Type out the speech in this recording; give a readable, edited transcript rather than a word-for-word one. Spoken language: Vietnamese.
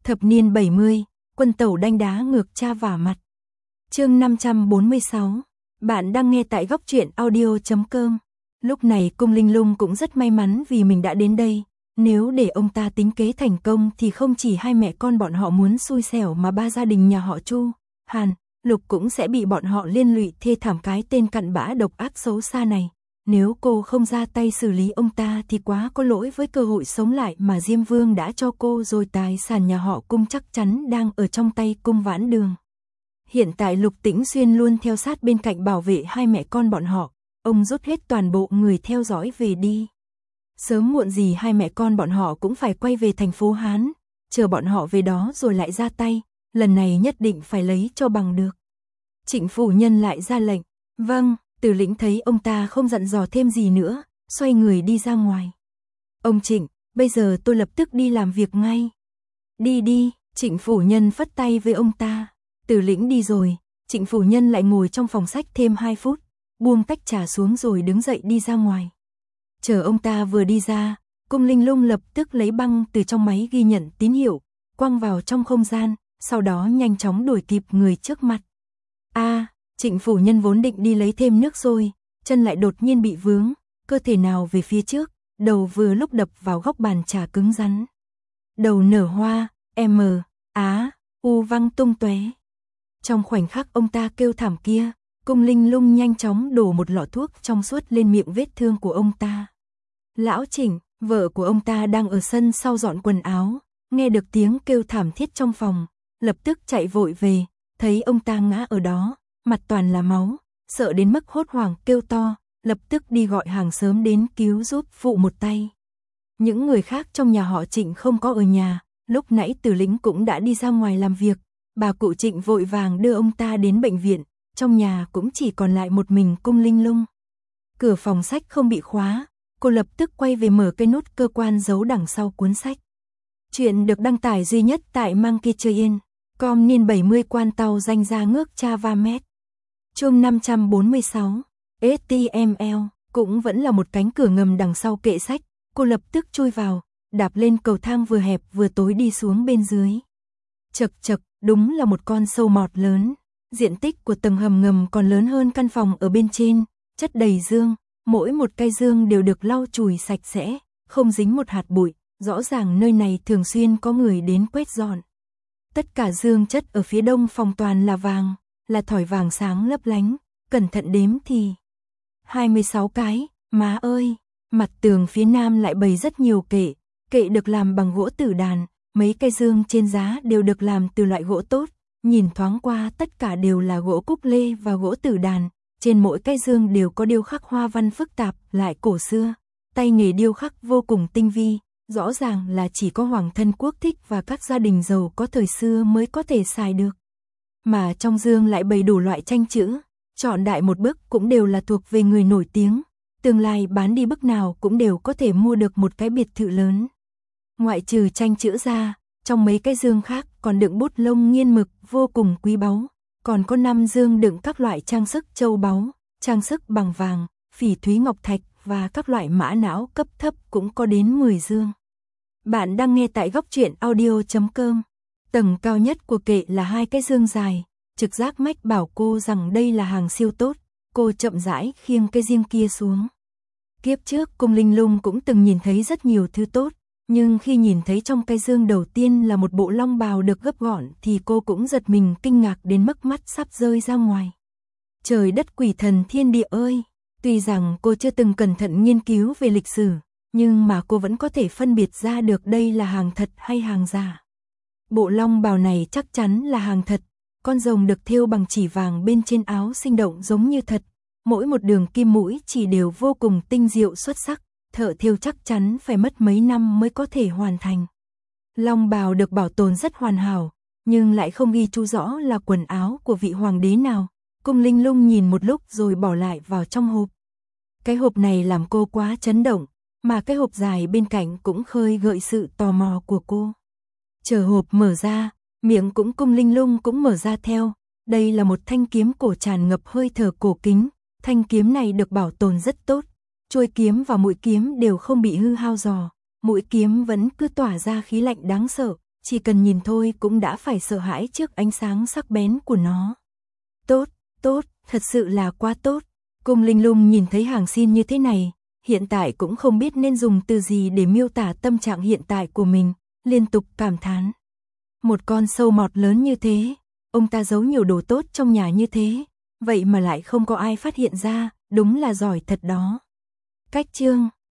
Thập niên 70, quân tẩu đanh đá ngược cha vả mặt. Chương 546. Bạn đang nghe tại goctruyện.audio.com. Lúc này Cung Linh Lung cũng rất may mắn vì mình đã đến đây. Nếu để ông ta tính kế thành công thì không chỉ hai mẹ con bọn họ muốn xui xẻo mà ba gia đình nhà họ Chu, Hàn, Lục cũng sẽ bị bọn họ liên lụy thê thảm cái tên cặn bã độc ác xấu xa này. Nếu cô không ra tay xử lý ông ta thì quá có lỗi với cơ hội sống lại mà Diêm Vương đã cho cô rồi. Tài sản nhà họ Cung chắc chắn đang ở trong tay Cung Vãn Đường. Hiện tại Lục Tĩnh Xuyên luôn theo sát bên cạnh bảo vệ hai mẹ con bọn họ. Ông rút hết toàn bộ người theo dõi về đi. Sớm muộn gì hai mẹ con bọn họ cũng phải quay về thành phố Hán. Chờ bọn họ về đó rồi lại ra tay. Lần này nhất định phải lấy cho bằng được. Trịnh phu nhân lại ra lệnh. Vâng. Từ Lĩnh thấy ông ta không dặn dò thêm gì nữa, xoay người đi ra ngoài. Ông Trịnh, bây giờ tôi lập tức đi làm việc ngay. Đi đi, Trịnh phu nhân phất tay với ông ta. Từ Lĩnh đi rồi, Trịnh phu nhân lại ngồi trong phòng sách thêm 2 phút, buông tách trà xuống rồi đứng dậy đi ra ngoài. Chờ ông ta vừa đi ra, Cung Linh Lung lập tức lấy băng từ trong máy ghi nhận tín hiệu, quăng vào trong không gian, sau đó nhanh chóng đuổi kịp người trước mặt. Trịnh phu nhân vốn định đi lấy thêm nước rồi, chân lại đột nhiên bị vướng, cơ thể nào về phía trước, đầu vừa lúc đập vào góc bàn trà cứng rắn. Đầu nở hoa, U văng tung tóe. Trong khoảnh khắc ông ta kêu thảm kia, Cung Linh Lung nhanh chóng đổ một lọ thuốc trong suốt lên miệng vết thương của ông ta. Lão Trịnh, vợ của ông ta đang ở sân sau dọn quần áo, nghe được tiếng kêu thảm thiết trong phòng, lập tức chạy vội về, thấy ông ta ngã ở đó. Mặt toàn là máu, sợ đến mức hốt hoảng kêu to, lập tức đi gọi hàng xóm đến cứu giúp phụ một tay. Những người khác trong nhà họ Trịnh không có ở nhà, lúc nãy Từ Lĩnh cũng đã đi ra ngoài làm việc, bà cụ Trịnh vội vàng đưa ông ta đến bệnh viện, trong nhà cũng chỉ còn lại một mình Cung Linh Lung. Cửa phòng sách không bị khóa, cô lập tức quay về mở cái nút cơ quan giấu đằng sau cuốn sách. Chuyện được đăng tải duy nhất tại Monkeytrain.com niên 70 quan tàu danh ra ngước cha va mét. Chương 546, HTML, cũng vẫn là một cánh cửa ngầm đằng sau kệ sách, cô lập tức chui vào, đạp lên cầu thang vừa hẹp vừa tối đi xuống bên dưới. Chật chật, đúng là một con sâu mọt lớn, diện tích của tầng hầm ngầm còn lớn hơn căn phòng ở bên trên, chất đầy dương, mỗi một cái dương đều được lau chùi sạch sẽ, không dính một hạt bụi, rõ ràng nơi này thường xuyên có người đến quét dọn. Tất cả dương chất ở phía đông phòng toàn là vàng, là thỏi vàng sáng lấp lánh, cẩn thận đếm thì 26 cái, má ơi, mặt tường phía nam lại bày rất nhiều kệ, kệ được làm bằng gỗ tử đàn, mấy cái dương trên giá đều được làm từ loại gỗ tốt, nhìn thoáng qua tất cả đều là gỗ cúc lê và gỗ tử đàn, trên mỗi cái dương đều có điêu khắc hoa văn phức tạp, lại cổ xưa, tay nghề điêu khắc vô cùng tinh vi, rõ ràng là chỉ có hoàng thân quốc thích và các gia đình giàu có thời xưa mới có thể xài được. Mà trong dương lại bày đủ loại tranh chữ, chọn đại một bức cũng đều là thuộc về người nổi tiếng, tương lai bán đi bức nào cũng đều có thể mua được một cái biệt thự lớn. Ngoại trừ tranh chữ ra, trong mấy cái dương khác còn đựng bút lông nghiên mực vô cùng quý báu, còn có 5 dương đựng các loại trang sức châu báu, trang sức bằng vàng, phỉ thúy ngọc thạch và các loại mã não cấp thấp cũng có đến 10 dương. Bạn đang nghe tại goctruyện.audio.com. Tầng cao nhất của kệ là 2 cái dương dài, trực giác mách bảo cô rằng đây là hàng siêu tốt, cô chậm rãi khiêng cái riêng kia xuống. Kiếp trước Cung Linh Lung cũng từng nhìn thấy rất nhiều thứ tốt, nhưng khi nhìn thấy trong cái dương đầu tiên là một bộ long bào được gấp gọn thì cô cũng giật mình kinh ngạc đến mức mắt sắp rơi ra ngoài. Trời đất quỷ thần thiên địa ơi! Tuy rằng cô chưa từng cẩn thận nghiên cứu về lịch sử, nhưng mà cô vẫn có thể phân biệt ra được đây là hàng thật hay hàng giả. Bộ long bào này chắc chắn là hàng thật, con rồng được thêu bằng chỉ vàng bên trên áo sinh động giống như thật, mỗi một đường kim mũi chỉ đều vô cùng tinh diệu xuất sắc, thợ thêu chắc chắn phải mất mấy năm mới có thể hoàn thành. Long bào được bảo tồn rất hoàn hảo, nhưng lại không ghi chú rõ là quần áo của vị hoàng đế nào. Cung Linh Lung nhìn một lúc rồi bỏ lại vào trong hộp. Cái hộp này làm cô quá chấn động, mà cái hộp dài bên cạnh cũng khơi gợi sự tò mò của cô. Chờ hộp mở ra, miệng cũng Cung Linh Lung cũng mở ra theo. Đây là một thanh kiếm cổ tràn ngập hơi thở cổ kính, thanh kiếm này được bảo tồn rất tốt. Chuôi kiếm và mũi kiếm đều không bị hư hao rò, mũi kiếm vẫn cứ tỏa ra khí lạnh đáng sợ, chỉ cần nhìn thôi cũng đã phải sợ hãi trước ánh sáng sắc bén của nó. Tốt, tốt, thật sự là quá tốt. Cung Linh Lung nhìn thấy hàng xin như thế này, hiện tại cũng không biết nên dùng từ gì để miêu tả tâm trạng hiện tại của mình, liên tục cảm thán. Một con sâu mọt lớn như thế, ông ta giấu nhiều đồ tốt trong nhà như thế, vậy mà lại không có ai phát hiện ra, đúng là giỏi thật đó. Cách chương